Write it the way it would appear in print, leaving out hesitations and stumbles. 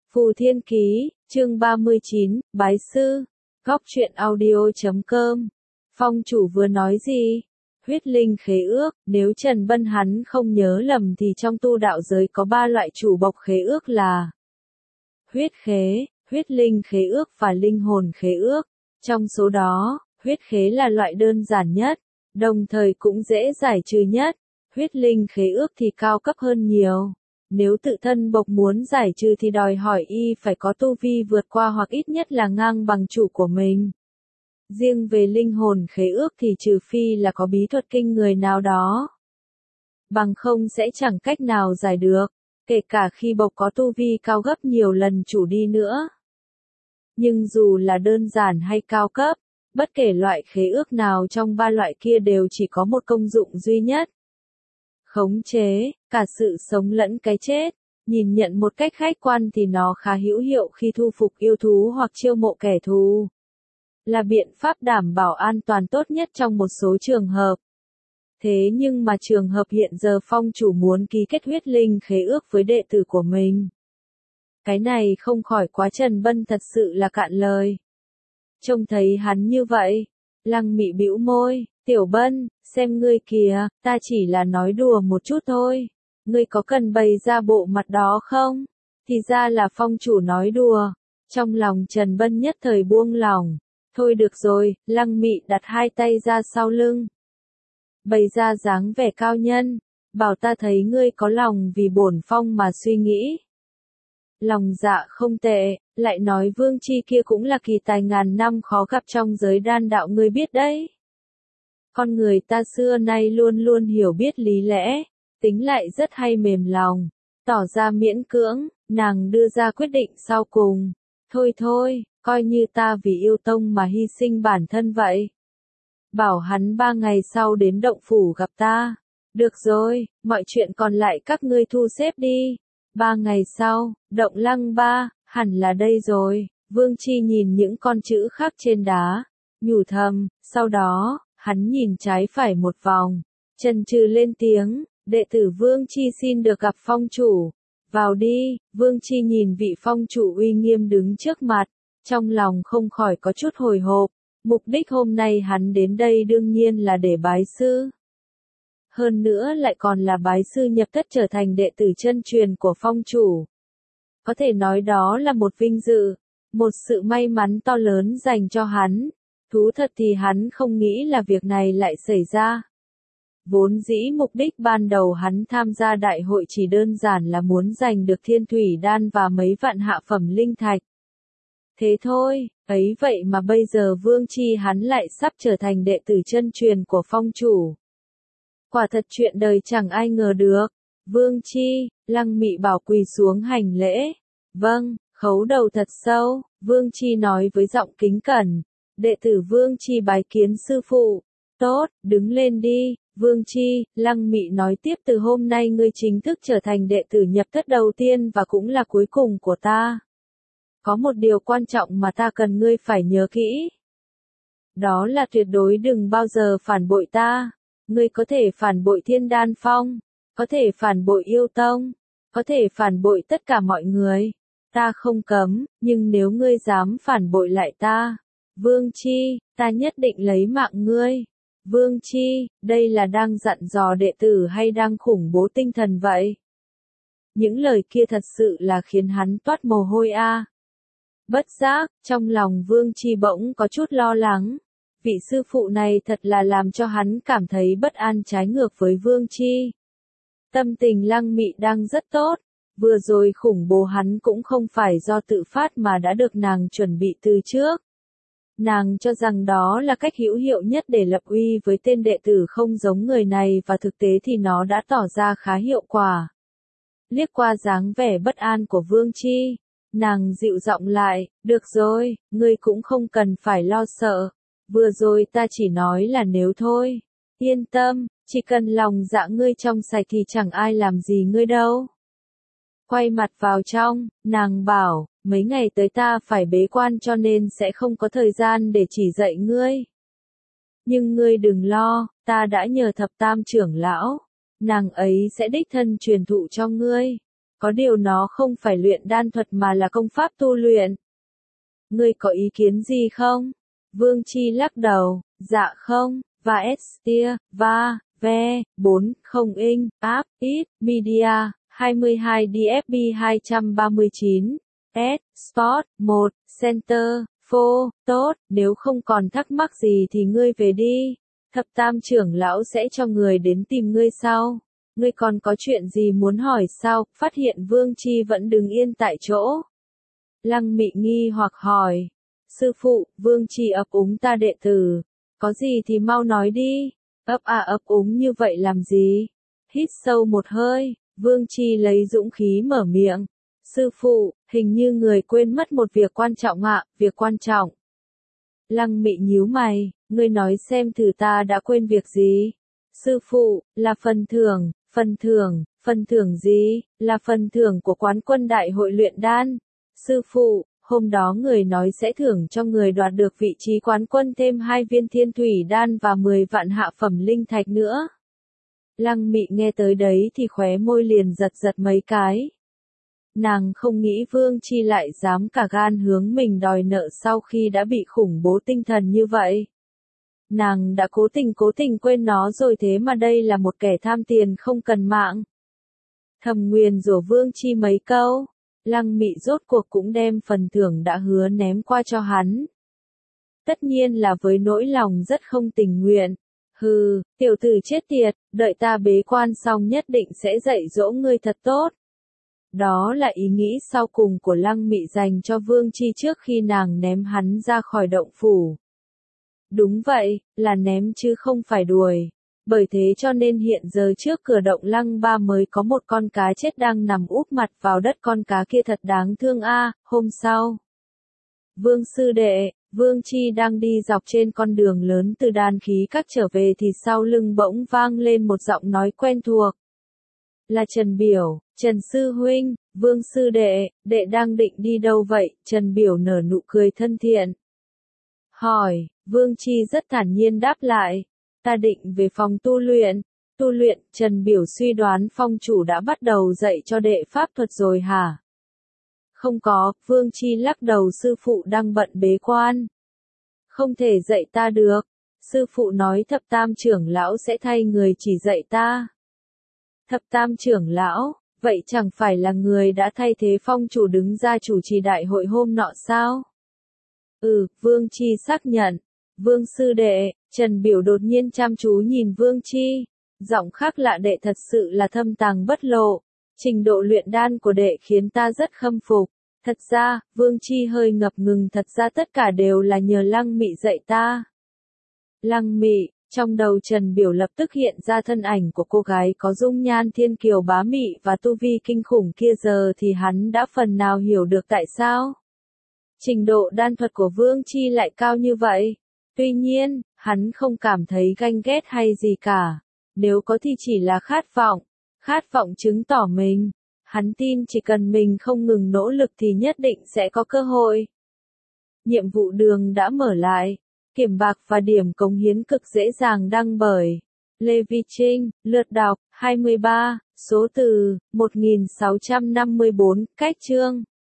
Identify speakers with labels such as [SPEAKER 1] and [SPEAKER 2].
[SPEAKER 1] Phù Thiên Ký, chương 39, Bái Sư, Góc truyện audio.com. Phong chủ vừa nói gì? Huyết linh khế ước, nếu Trần Bân hắn không nhớ lầm thì trong tu đạo giới có 3 loại chủ bộc khế ước là huyết khế, huyết linh khế ước và linh hồn khế ước. Trong số đó, huyết khế là loại đơn giản nhất, đồng thời cũng dễ giải trừ nhất. Huyết linh khế ước thì cao cấp hơn nhiều. Nếu tự thân bộc muốn giải trừ thì đòi hỏi y phải có tu vi vượt qua hoặc ít nhất là ngang bằng chủ của mình. Riêng về linh hồn khế ước thì trừ phi là có bí thuật kinh người nào đó, bằng không sẽ chẳng cách nào giải được, kể cả khi bộc có tu vi cao gấp nhiều lần chủ đi nữa. Nhưng dù là đơn giản hay cao cấp, bất kể loại khế ước nào trong 3 loại kia đều chỉ có một công dụng duy nhất: khống chế cả sự sống lẫn cái chết. Nhìn nhận một cách khách quan thì nó khá hữu hiệu khi thu phục yêu thú hoặc chiêu mộ kẻ thù. Là biện pháp đảm bảo an toàn tốt nhất trong một số trường hợp. Thế nhưng mà trường hợp hiện giờ phong chủ muốn ký kết huyết linh khế ước với đệ tử của mình. Cái này không khỏi quá. Trần Bân thật sự là cạn lời. Trông thấy hắn như vậy, Lăng Mị bĩu môi, Tiểu Bân, xem ngươi kìa, ta chỉ là nói đùa một chút thôi. Ngươi có cần bày ra bộ mặt đó không? Thì ra là phong chủ nói đùa. Trong lòng Trần Bân nhất thời buông lỏng. Thôi được rồi, Lăng Mị đặt 2 tay ra sau lưng, bày ra dáng vẻ cao nhân, bảo ta thấy ngươi có lòng vì bổn phong mà suy nghĩ. Lòng dạ không tệ, lại nói Vương Chi kia cũng là kỳ tài ngàn năm khó gặp trong giới đan đạo, ngươi biết đấy. Con người ta xưa nay luôn luôn hiểu biết lý lẽ, tính lại rất hay mềm lòng, tỏ ra miễn cưỡng. Nàng đưa ra quyết định sau cùng: thôi thôi, coi như ta vì yêu tông mà hy sinh bản thân vậy. Bảo hắn 3 ngày sau đến động phủ gặp ta. Được rồi, mọi chuyện còn lại các ngươi thu xếp đi. 3 ngày sau, động Lăng Ba, hẳn là đây rồi. Vương Chi nhìn những con chữ khắc trên đá, nhủ thầm, sau đó, hắn nhìn trái phải một vòng, chần chừ lên tiếng, đệ tử Vương Chi xin được gặp phong chủ. Vào đi. Vương Chi nhìn vị phong chủ uy nghiêm đứng trước mặt, trong lòng không khỏi có chút hồi hộp. Mục đích hôm nay hắn đến đây đương nhiên là để bái sư. Hơn nữa lại còn là bái sư nhập thất trở thành đệ tử chân truyền của phong chủ. Có thể nói đó là một vinh dự, một sự may mắn to lớn dành cho hắn. Thú thật thì hắn không nghĩ là việc này lại xảy ra. Vốn dĩ mục đích ban đầu hắn tham gia đại hội chỉ đơn giản là muốn giành được thiên thủy đan và mấy vạn hạ phẩm linh thạch. Thế thôi, ấy vậy mà bây giờ Vương Chi hắn lại sắp trở thành đệ tử chân truyền của phong chủ. Quả thật chuyện đời chẳng ai ngờ được. Vương Chi, Lăng Mị bảo quỳ xuống hành lễ. Vâng, khấu đầu thật sâu. Vương Chi nói với giọng kính cẩn. Đệ tử Vương Chi bái kiến sư phụ. Tốt, đứng lên đi. Vương Chi, Lăng Mị nói tiếp, từ hôm nay ngươi chính thức trở thành đệ tử nhập thất đầu tiên và cũng là cuối cùng của ta. Có một điều quan trọng mà ta cần ngươi phải nhớ kỹ. Đó là tuyệt đối đừng bao giờ phản bội ta. Ngươi có thể phản bội Thiên Đan Phong, có thể phản bội Yêu Tông, có thể phản bội tất cả mọi người. Ta không cấm, nhưng nếu ngươi dám phản bội lại ta, Vương Chi, ta nhất định lấy mạng ngươi. Vương Chi, đây là đang dặn dò đệ tử hay đang khủng bố tinh thần vậy? Những lời kia thật sự là khiến hắn toát mồ hôi a. Bất giác, trong lòng Vương Chi bỗng có chút lo lắng. Vị sư phụ này thật là làm cho hắn cảm thấy bất an, trái ngược với Vương Chi. Tâm tình Lăng Mị đang rất tốt. Vừa rồi khủng bố hắn cũng không phải do tự phát mà đã được nàng chuẩn bị từ trước. Nàng cho rằng đó là cách hữu hiệu nhất để lập uy với tên đệ tử không giống người này, và thực tế thì nó đã tỏ ra khá hiệu quả. Liếc qua dáng vẻ bất an của Vương Chi, nàng dịu giọng lại, được rồi, ngươi cũng không cần phải lo sợ. Vừa rồi ta chỉ nói là nếu thôi. Yên tâm, chỉ cần lòng dạ ngươi trong sạch thì chẳng ai làm gì ngươi đâu. Quay mặt vào trong, nàng bảo, mấy ngày tới ta phải bế quan cho nên sẽ không có thời gian để chỉ dạy ngươi. Nhưng ngươi đừng lo, ta đã nhờ thập tam trưởng lão. Nàng ấy sẽ đích thân truyền thụ cho ngươi. Có điều nó không phải luyện đan thuật mà là công pháp tu luyện. Ngươi có ý kiến gì không? Vương Chi lắc đầu, dạ không, và Estia, và, ve, 4, không in, app, ít, media, 22 DFB 239, S, Sport, 1, Center, Phô, tốt, nếu không còn thắc mắc gì thì ngươi về đi. Thập Tam trưởng lão sẽ cho người đến tìm ngươi sau. Ngươi còn có chuyện gì muốn hỏi sao? Phát hiện Vương Chi vẫn đứng yên tại chỗ. Lăng Mị nghi hoặc hỏi. Sư phụ, Vương Chi ấp úng ta đệ tử. Có gì thì mau nói đi. Ấp úng như vậy làm gì? Hít sâu một hơi, Vương Chi lấy dũng khí mở miệng. Sư phụ, hình như người quên mất một việc quan trọng ạ, việc quan trọng. Lăng Mị nhíu mày, ngươi nói xem thử ta đã quên việc gì? Sư phụ, là phần thưởng gì? Là phần thưởng của quán quân đại hội luyện đan. Sư phụ, hôm đó người nói sẽ thưởng cho người đoạt được vị trí quán quân thêm 2 viên thiên thủy đan và 10 vạn hạ phẩm linh thạch nữa. Lăng Mị nghe tới đấy thì khóe môi liền giật mấy cái. Nàng không nghĩ Vương Chi lại dám cả gan hướng mình đòi nợ sau khi đã bị khủng bố tinh thần như vậy. Nàng đã cố tình quên nó rồi thế mà đây là một kẻ tham tiền không cần mạng. Thầm nguyền rủa Vương Chi mấy câu, Lăng Mị rốt cuộc cũng đem phần thưởng đã hứa ném qua cho hắn. Tất nhiên là với nỗi lòng rất không tình nguyện. Hừ, tiểu tử chết tiệt, đợi ta bế quan xong nhất định sẽ dạy dỗ ngươi thật tốt. Đó là ý nghĩ sau cùng của Lăng Mị dành cho Vương Chi trước khi nàng ném hắn ra khỏi động phủ. Đúng vậy, là ném chứ không phải đuổi. Bởi thế cho nên hiện giờ trước cửa động Lăng Ba mới có một con cá chết đang nằm úp mặt vào đất, con cá kia thật đáng thương a. Hôm sau, Vương sư đệ, Vương Chi đang đi dọc trên con đường lớn từ Đan Khí Các trở về thì sau lưng bỗng vang lên một giọng nói quen thuộc. Là Trần Biểu, Trần sư huynh, Vương sư đệ, đệ đang định đi đâu vậy? Trần Biểu nở nụ cười thân thiện. Hỏi, Vương Chi rất thản nhiên đáp lại. Ta định về phòng tu luyện. Tu luyện, Trần Biểu suy đoán phong chủ đã bắt đầu dạy cho đệ pháp thuật rồi hả? Không có, Vương Chi lắc đầu, sư phụ đang bận bế quan. Không thể dạy ta được. Sư phụ nói Thập Tam trưởng lão sẽ thay người chỉ dạy ta. Thập Tam trưởng lão, vậy chẳng phải là người đã thay thế phong chủ đứng ra chủ trì đại hội hôm nọ sao? Vương Chi xác nhận. Vương sư đệ, Trần Biểu đột nhiên chăm chú nhìn Vương Chi. Giọng khác lạ, đệ thật sự là thâm tàng bất lộ. Trình độ luyện đan của đệ khiến ta rất khâm phục. Thật ra, Vương Chi hơi ngập ngừng, thật ra tất cả đều là nhờ Lăng Mị dạy ta. Lăng Mị, trong đầu Trần Biểu lập tức hiện ra thân ảnh của cô gái có dung nhan thiên kiều bá mị và tu vi kinh khủng kia, giờ thì hắn đã phần nào hiểu được tại sao trình độ đan thuật của Vương Chi lại cao như vậy. Tuy nhiên, hắn không cảm thấy ganh ghét hay gì cả. Nếu có thì chỉ là khát vọng chứng tỏ mình. Hắn tin chỉ cần mình không ngừng nỗ lực thì nhất định sẽ có cơ hội. Nhiệm vụ đường đã mở lại. Kiểm bạc và điểm cống hiến cực dễ dàng đăng bởi Lê Vi Trinh, lượt đọc 23, số từ 1654, cách chương